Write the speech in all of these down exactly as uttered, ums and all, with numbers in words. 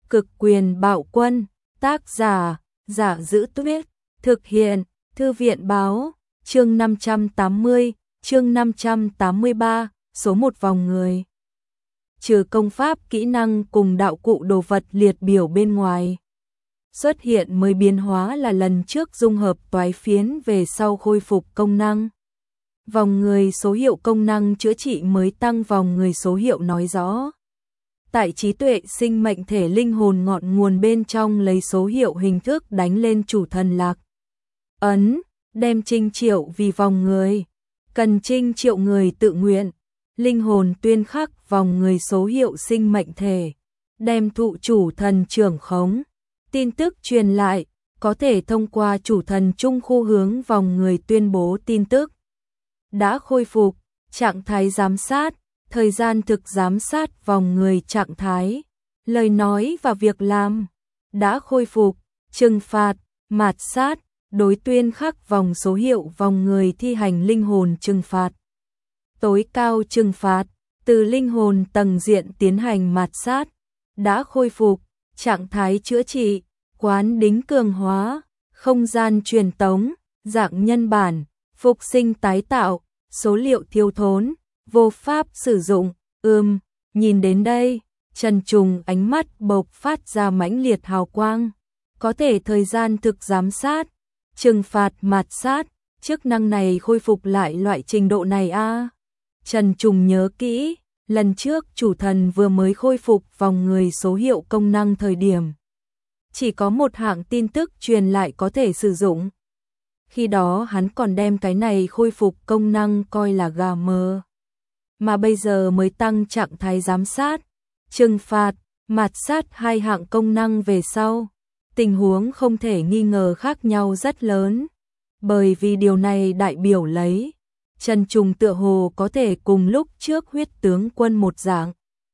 Cực quyền bạo quân, tác giả, Giả Giữ Tuyết, thực hiện, Thư viện báo, chương năm trăm tám mươi, chương năm trăm tám mươi ba, số một vòng người. Trừ công pháp, kỹ năng cùng đạo cụ đồ vật liệt biểu bên ngoài. Xuất hiện mới biến hóa là lần trước dung hợp toái phiến về sau khôi phục công năng. Vòng người số hiệu công năng chữa trị mới tăng vòng người số hiệu nói rõ. Tại trí tuệ sinh mệnh thể linh hồn ngọn nguồn bên trong lấy số hiệu hình thức đánh lên chủ thần lạc ấn, đem trinh triệu vì vòng người. Cần trinh triệu người tự nguyện. Linh hồn tuyên khắc vòng người số hiệu sinh mệnh thể, đem thụ chủ thần trưởng khống. Tin tức truyền lại, có thể thông qua chủ thần trung khu hướng vòng người tuyên bố tin tức. Đã khôi phục, trạng thái giám sát, thời gian thực giám sát vòng người trạng thái, lời nói và việc làm. Đã khôi phục, trừng phạt, mạt sát, đối tuyên khắc vòng số hiệu vòng người thi hành linh hồn trừng phạt. Tối cao trừng phạt, từ linh hồn tầng diện tiến hành mạt sát. Đã khôi phục, trạng thái chữa trị, quán đính cường hóa, không gian truyền tống, dạng nhân bản, phục sinh tái tạo, số liệu thiếu thốn, vô pháp sử dụng. Ừm, nhìn đến đây, Trần Trùng ánh mắt bộc phát ra mãnh liệt hào quang. Có thể thời gian thực giám sát, trừng phạt mạt sát, chức năng này khôi phục lại loại trình độ này a. À? Trần Trùng nhớ kỹ, lần trước chủ thần vừa mới khôi phục vòng người số hiệu công năng thời điểm. Chỉ có một hạng tin tức truyền lại có thể sử dụng. Khi đó hắn còn đem cái này khôi phục công năng coi là gà mờ. Mà bây giờ mới tăng trạng thái giám sát, trừng phạt, mạt sát hai hạng công năng về sau. Tình huống không thể nghi ngờ khác nhau rất lớn. Bởi vì điều này đại biểu lấy Trần Trùng tựa hồ có thể cùng lúc trước huyết tướng quân một dạng.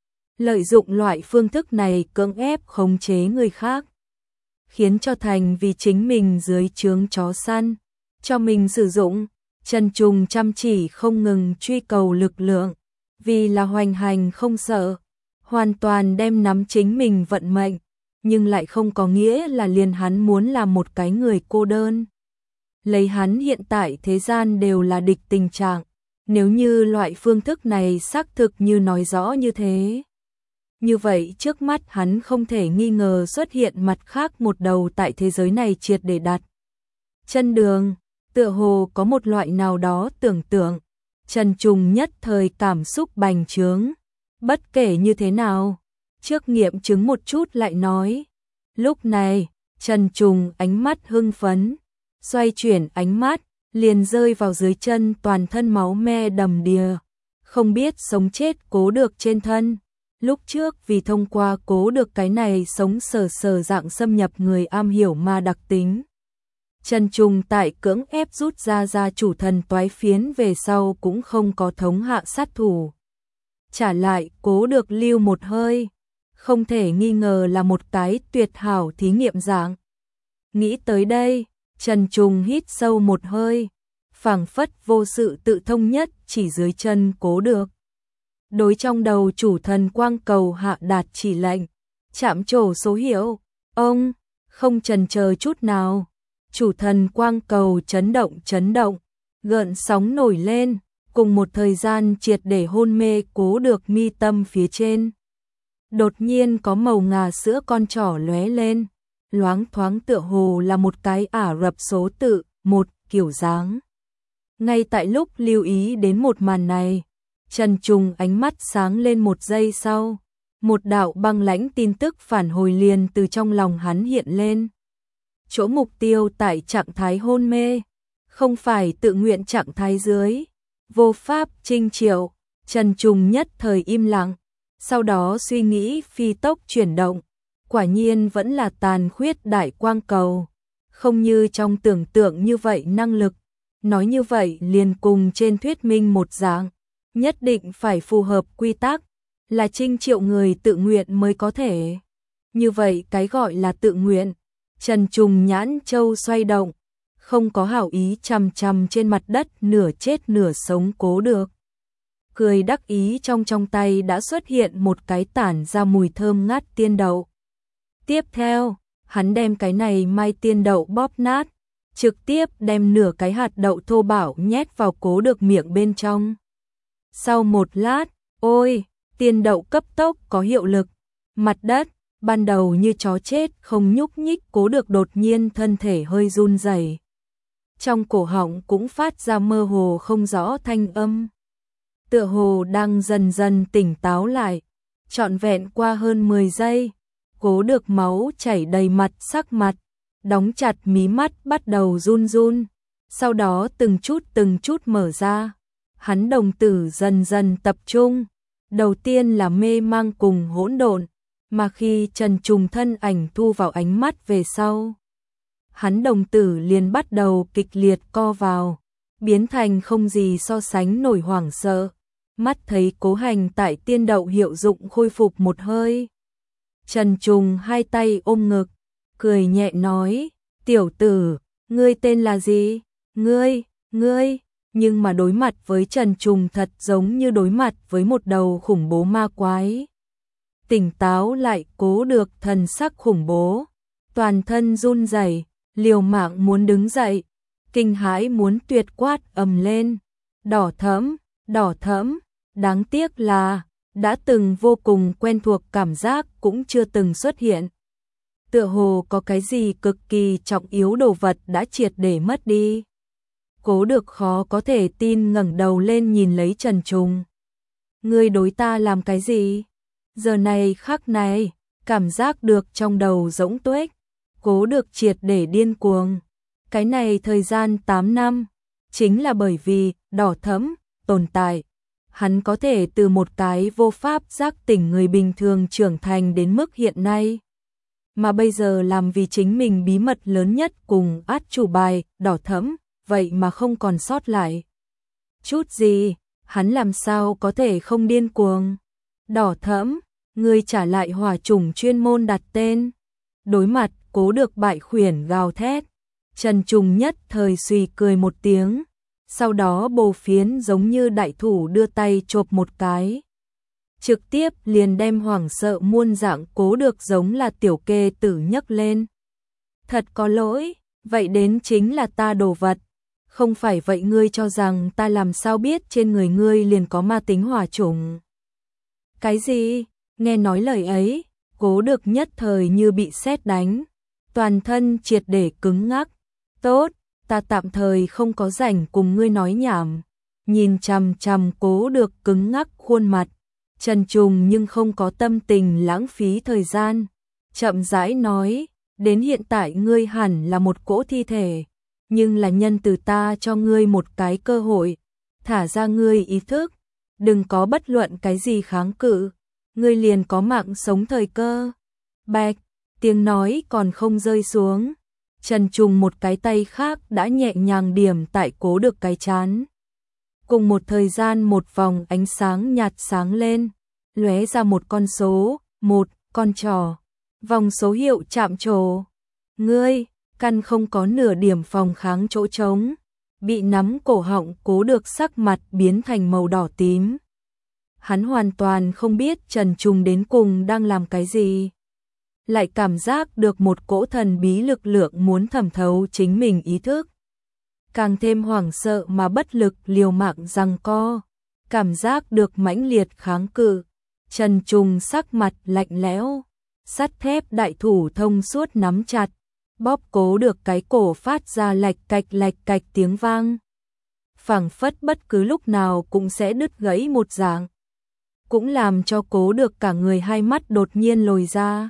Lợi dụng loại phương thức này cưỡng ép khống chế người khác. Khiến cho thành vì chính mình dưới trướng chó săn. Cho mình sử dụng, Trần Trùng chăm chỉ không ngừng truy cầu lực lượng. Vì là hoành hành không sợ. Hoàn toàn đem nắm chính mình vận mệnh. Nhưng lại không có nghĩa là liền hắn muốn là một cái người cô đơn. Lấy hắn hiện tại thế gian đều là địch tình trạng. Nếu như loại phương thức này xác thực như nói rõ như thế. Như vậy trước mắt hắn không thể nghi ngờ xuất hiện mặt khác một đầu tại thế giới này triệt để đặt chân đường. Tựa hồ có một loại nào đó tưởng tượng. Trần Trùng nhất thời cảm xúc bành trướng. Bất kể như thế nào, trước nghiệm chứng một chút lại nói. Lúc này, Trần Trùng ánh mắt hưng phấn. Xoay chuyển ánh mắt, liền rơi vào dưới chân toàn thân máu me đầm đìa. Không biết sống chết cố được trên thân. Lúc trước vì thông qua cố được cái này sống sờ sờ dạng xâm nhập người am hiểu ma đặc tính. Trần Trùng tại cưỡng ép rút ra ra chủ thần toái phiến về sau cũng không có thống hạ sát thủ. Trả lại cố được lưu một hơi. Không thể nghi ngờ là một cái tuyệt hảo thí nghiệm dạng. Nghĩ tới đây, Trần Trùng hít sâu một hơi. Phảng phất vô sự tự thông nhất chỉ dưới chân cố được. Đối trong đầu chủ thần quang cầu hạ đạt chỉ lệnh. Chạm trổ số hiệu. Ông, không chần chờ chút nào. Chủ thần quang cầu chấn động chấn động. Gợn sóng nổi lên. Cùng một thời gian triệt để hôn mê cố được mi tâm phía trên. Đột nhiên có màu ngà sữa con trỏ lóe lên. Loáng thoáng tựa hồ là một cái Ả Rập số tự, một kiểu dáng. Ngay tại lúc lưu ý đến một màn này, Trần Trùng ánh mắt sáng lên một giây sau. Một đạo băng lãnh tin tức phản hồi liền từ trong lòng hắn hiện lên. Chỗ mục tiêu tại trạng thái hôn mê, không phải tự nguyện trạng thái dưới. Vô pháp trinh triệu, Trần Trùng nhất thời im lặng. Sau đó suy nghĩ phi tốc chuyển động. Quả nhiên vẫn là tàn khuyết đại quang cầu. Không như trong tưởng tượng như vậy năng lực. Nói như vậy liền cùng trên thuyết minh một dạng. Nhất định phải phù hợp quy tắc. Là trinh triệu người tự nguyện mới có thể. Như vậy cái gọi là tự nguyện. Trần Trùng nhãn châu xoay động. Không có hảo ý chằm chằm trên mặt đất nửa chết nửa sống cố được. Cười đắc ý trong trong tay đã xuất hiện một cái tản ra mùi thơm ngát tiên đậu. Tiếp theo, hắn đem cái này mai tiên đậu bóp nát, trực tiếp đem nửa cái hạt đậu thô bạo nhét vào Cố Được miệng bên trong. Sau một lát, ôi, tiên đậu cấp tốc có hiệu lực, mặt đất, ban đầu như chó chết không nhúc nhích, Cố Được đột nhiên thân thể hơi run rẩy. Trong cổ họng cũng phát ra mơ hồ không rõ thanh âm. Tựa hồ đang dần dần tỉnh táo lại, trọn vẹn qua hơn mười giây, Cố Được máu chảy đầy mặt, sắc mặt, đóng chặt mí mắt bắt đầu run run, sau đó từng chút từng chút mở ra. Hắn đồng tử dần dần tập trung, đầu tiên là mê mang cùng hỗn độn, mà khi Trần Trùng thân ảnh thu vào ánh mắt về sau, hắn đồng tử liền bắt đầu kịch liệt co vào, biến thành không gì so sánh nổi hoảng sợ. Mắt thấy Cố Hành tại tiên đậu hiệu dụng khôi phục một hơi. Trần Trùng hai tay ôm ngực, cười nhẹ nói, tiểu tử, ngươi tên là gì? Ngươi, ngươi, nhưng mà đối mặt với Trần Trùng thật giống như đối mặt với một đầu khủng bố ma quái. Tỉnh táo lại Cố Được thần sắc khủng bố, toàn thân run rẩy, liều mạng muốn đứng dậy, kinh hãi muốn tuyệt quát ầm lên, đỏ thẫm, đỏ thẫm, đáng tiếc là đã từng vô cùng quen thuộc cảm giác cũng chưa từng xuất hiện. Tựa hồ có cái gì cực kỳ trọng yếu đồ vật đã triệt để mất đi. Cố Được khó có thể tin ngẩng đầu lên nhìn lấy Trần Trùng. Ngươi đối ta làm cái gì? Giờ này khắc này, cảm giác được trong đầu rỗng tuếch, Cố Được triệt để điên cuồng. Cái này thời gian tám năm, chính là bởi vì đỏ thẫm tồn tại, hắn có thể từ một cái vô pháp giác tỉnh người bình thường trưởng thành đến mức hiện nay. Mà bây giờ làm vì chính mình bí mật lớn nhất cùng át chủ bài, đỏ thẫm, vậy mà không còn sót lại chút gì, hắn làm sao có thể không điên cuồng. Đỏ thẫm, ngươi trả lại hỏa chủng chuyên môn đặt tên. Đối mặt Cố Được bại khuyển gào thét, Trần Trùng nhất thời suy cười một tiếng, sau đó bồ phiến giống như đại thủ đưa tay chộp một cái, trực tiếp liền đem hoảng sợ muôn dạng Cố Được giống là tiểu kê tử nhấc lên. Thật có lỗi, vậy đến chính là ta đồ vật, không phải vậy ngươi cho rằng ta làm sao biết trên người ngươi liền có ma tính hỏa chủng? Cái gì? Nghe nói lời ấy, Cố Được nhất thời như bị sét đánh, toàn thân triệt để cứng ngắc. Tốt, ta tạm thời không có rảnh cùng ngươi nói nhảm. Nhìn chằm chằm Cố Được cứng ngắc khuôn mặt, Trần Trùng nhưng không có tâm tình lãng phí thời gian, chậm rãi nói, đến hiện tại ngươi hẳn là một cỗ thi thể, nhưng là nhân từ ta cho ngươi một cái cơ hội, thả ra ngươi ý thức, đừng có bất luận cái gì kháng cự, ngươi liền có mạng sống thời cơ. Bạch, tiếng nói còn không rơi xuống, Trần Trùng một cái tay khác đã nhẹ nhàng điểm tại Cố Được cái trán. Cùng một thời gian một vòng ánh sáng nhạt sáng lên, lóe ra một con số, một con trò, vòng số hiệu chạm trổ. Ngươi, căn không có nửa điểm phòng kháng chỗ trống, bị nắm cổ họng Cố Được sắc mặt biến thành màu đỏ tím. Hắn hoàn toàn không biết Trần Trùng đến cùng đang làm cái gì, lại cảm giác được một cỗ thần bí lực lượng muốn thẩm thấu chính mình ý thức. Càng thêm hoảng sợ mà bất lực liều mạng giằng co, cảm giác được mãnh liệt kháng cự. Trần Trùng sắc mặt lạnh lẽo, sắt thép đại thủ thông suốt nắm chặt, bóp Cố Được cái cổ phát ra lạch cạch lạch cạch tiếng vang, phảng phất bất cứ lúc nào cũng sẽ đứt gãy một dạng, cũng làm cho Cố Được cả người hai mắt đột nhiên lồi ra.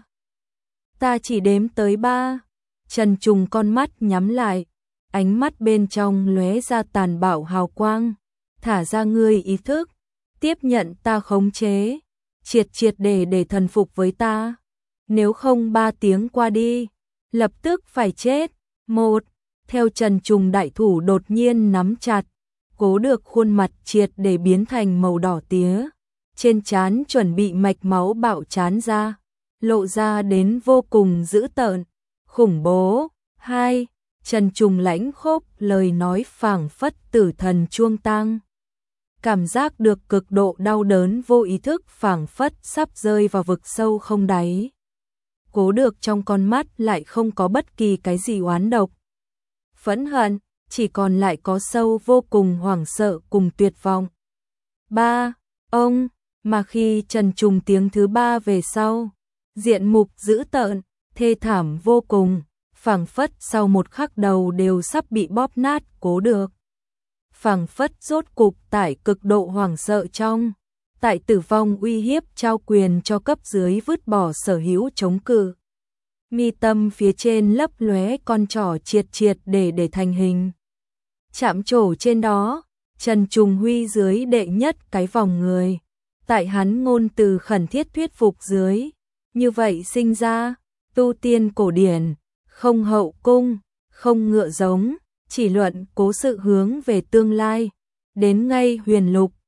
Ta chỉ đếm tới ba. Trần Trùng con mắt nhắm lại, ánh mắt bên trong lóe ra tàn bạo hào quang, thả ra ngươi ý thức, tiếp nhận ta khống chế, triệt triệt để để thần phục với ta, nếu không ba tiếng qua đi, lập tức phải chết. Một, theo Trần Trùng đại thủ đột nhiên nắm chặt, Cố Được khuôn mặt triệt để biến thành màu đỏ tía, trên trán chuẩn bị mạch máu bạo trán ra, lộ ra đến vô cùng dữ tợn, khủng bố. Hai, Trần Trùng lãnh khốc lời nói phảng phất tử thần chuông tang, cảm giác được cực độ đau đớn vô ý thức phảng phất sắp rơi vào vực sâu không đáy. Cố Được trong con mắt lại không có bất kỳ cái gì oán độc, phẫn hận, chỉ còn lại có sâu vô cùng hoảng sợ cùng tuyệt vọng. Ba, ông, mà khi Trần Trùng tiếng thứ ba về sau, diện mục dữ tợn, thê thảm vô cùng, phảng phất sau một khắc đầu đều sắp bị bóp nát. Cố Được phảng phất rốt cục tại cực độ hoảng sợ trong, tại tử vong uy hiếp trao quyền cho cấp dưới vứt bỏ sở hữu chống cự. Mi tâm phía trên lấp lóe con trỏ triệt triệt để để thành hình. Chạm trổ trên đó, Trần Trùng Huy dưới đệ nhất cái vòng người. Tại hắn ngôn từ khẩn thiết thuyết phục dưới, như vậy sinh ra, tu tiên cổ điển, không hậu cung, không ngựa giống, chỉ luận cố sự hướng về tương lai, đến ngay huyền lục,